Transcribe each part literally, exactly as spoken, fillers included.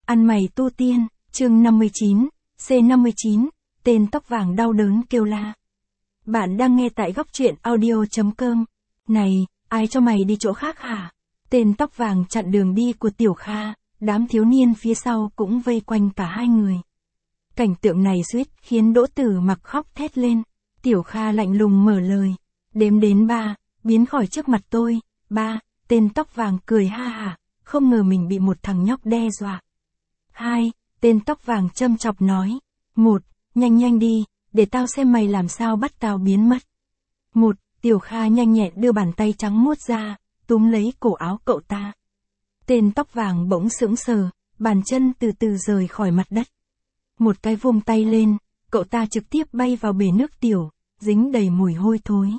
Ăn mày tu tiên, chương năm mươi chín, C năm mươi chín, tên tóc vàng đau đớn kêu la. Bạn đang nghe tại góc truyện audio.com. Này, ai cho mày đi chỗ khác hả? Tên tóc vàng chặn đường đi của Tiểu Kha, đám thiếu niên phía sau cũng vây quanh cả hai người. Cảnh tượng này suýt khiến Đỗ Tử Mặc khóc thét lên. Tiểu Kha lạnh lùng mở lời. Đếm đến ba, biến khỏi trước mặt tôi. Ba, tên tóc vàng cười ha hả, không ngờ mình bị một thằng nhóc đe dọa. Hai, tên tóc vàng châm chọc nói. Một, nhanh nhanh đi, để tao xem mày làm sao bắt tao biến mất. Một, Tiểu Kha nhanh nhẹn đưa bàn tay trắng muốt ra, túm lấy cổ áo cậu ta. Tên tóc vàng bỗng sững sờ, bàn chân từ từ rời khỏi mặt đất. Một cái vung tay lên, cậu ta trực tiếp bay vào bể nước tiểu, dính đầy mùi hôi thối.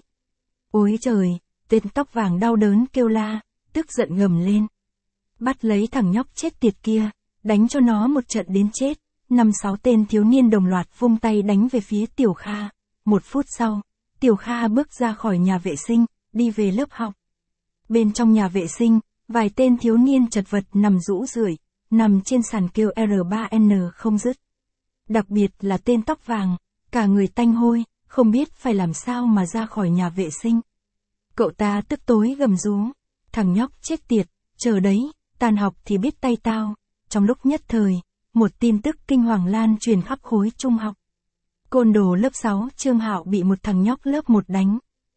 Ôi trời, tên tóc vàng đau đớn kêu la, tức giận gầm lên. Bắt lấy thằng nhóc chết tiệt kia, đánh cho nó một trận đến chết. Năm sáu tên thiếu niên đồng loạt vung tay đánh về phía Tiểu Kha. Một phút sau, Tiểu Kha bước ra khỏi nhà vệ sinh, đi về lớp học. Bên trong nhà vệ sinh, vài tên thiếu niên chật vật nằm rũ rượi, nằm trên sàn kêu R ba N không dứt. Đặc biệt là tên tóc vàng, cả người tanh hôi, không biết phải làm sao mà ra khỏi nhà vệ sinh. Cậu ta tức tối gầm rú, thằng nhóc chết tiệt, chờ đấy, tàn học thì biết tay tao. Trong lúc nhất thời, một tin tức kinh hoàng lan truyền khắp khối trung học. Côn đồ lớp sáu Trương Hạo bị một thằng nhóc lớp một đánh.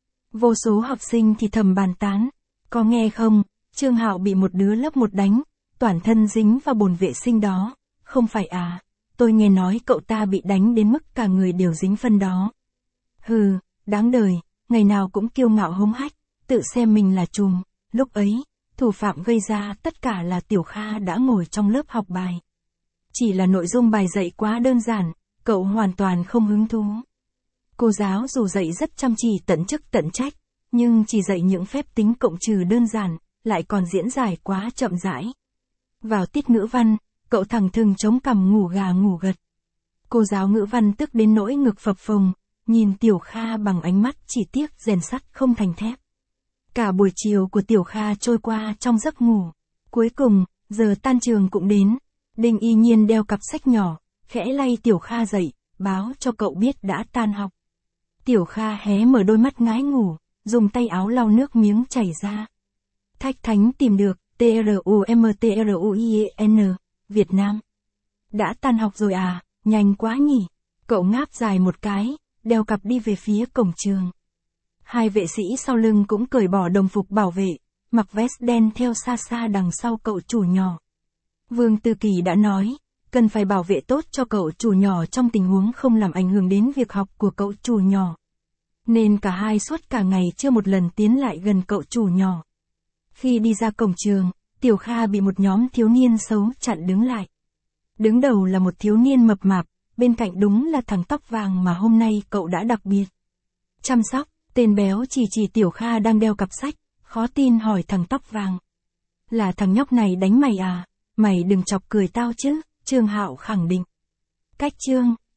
Vô số học sinh thì thầm bàn tán, có nghe không, Trương Hạo bị một đứa lớp một đánh, toàn thân dính vào bồn vệ sinh đó. Không phải à, tôi nghe nói cậu ta bị đánh đến mức cả người đều dính phân đó. Hừ, đáng đời, ngày nào cũng kiêu ngạo hống hách, tự xem mình là trùm. Lúc ấy, thủ phạm gây ra tất cả là Tiểu Kha đã ngồi trong lớp học bài. Chỉ là nội dung bài dạy quá đơn giản, cậu hoàn toàn không hứng thú. Cô giáo dù dạy rất chăm chỉ tận chức tận trách, nhưng chỉ dạy những phép tính cộng trừ đơn giản, lại còn diễn giải quá chậm rãi. Vào tiết ngữ văn, cậu thẳng thừng chống cằm ngủ gà ngủ gật. Cô giáo ngữ văn tức đến nỗi ngực phập phồng, nhìn Tiểu Kha bằng ánh mắt chỉ tiếc rèn sắt không thành thép. Cả buổi chiều của Tiểu Kha trôi qua trong giấc ngủ. Cuối cùng, giờ tan trường cũng đến. Đinh Y Nhiên đeo cặp sách nhỏ, khẽ lay Tiểu Kha dậy, báo cho cậu biết đã tan học. Tiểu Kha hé mở đôi mắt ngái ngủ, dùng tay áo lau nước miếng chảy ra. Thách Thánh tìm được, T R U M T R U I N, Việt Nam. Đã tan học rồi à, nhanh quá nhỉ. Cậu ngáp dài một cái, đeo cặp đi về phía cổng trường. Hai vệ sĩ sau lưng cũng cởi bỏ đồng phục bảo vệ, mặc vest đen theo xa xa đằng sau cậu chủ nhỏ. Vương Tư Kỳ đã nói, cần phải bảo vệ tốt cho cậu chủ nhỏ trong tình huống không làm ảnh hưởng đến việc học của cậu chủ nhỏ. Nên cả hai suốt cả ngày chưa một lần tiến lại gần cậu chủ nhỏ. Khi đi ra cổng trường, Tiểu Kha bị một nhóm thiếu niên xấu chặn đứng lại. Đứng đầu là một thiếu niên mập mạp, bên cạnh đúng là thằng tóc vàng mà hôm nay cậu đã đặc biệt chăm sóc. Tên béo chỉ chỉ Tiểu Kha đang đeo cặp sách, khó tin hỏi thằng tóc vàng. Là thằng nhóc này đánh mày à? Mày đừng chọc cười tao chứ, Trương Hạo khẳng định. Cách chương,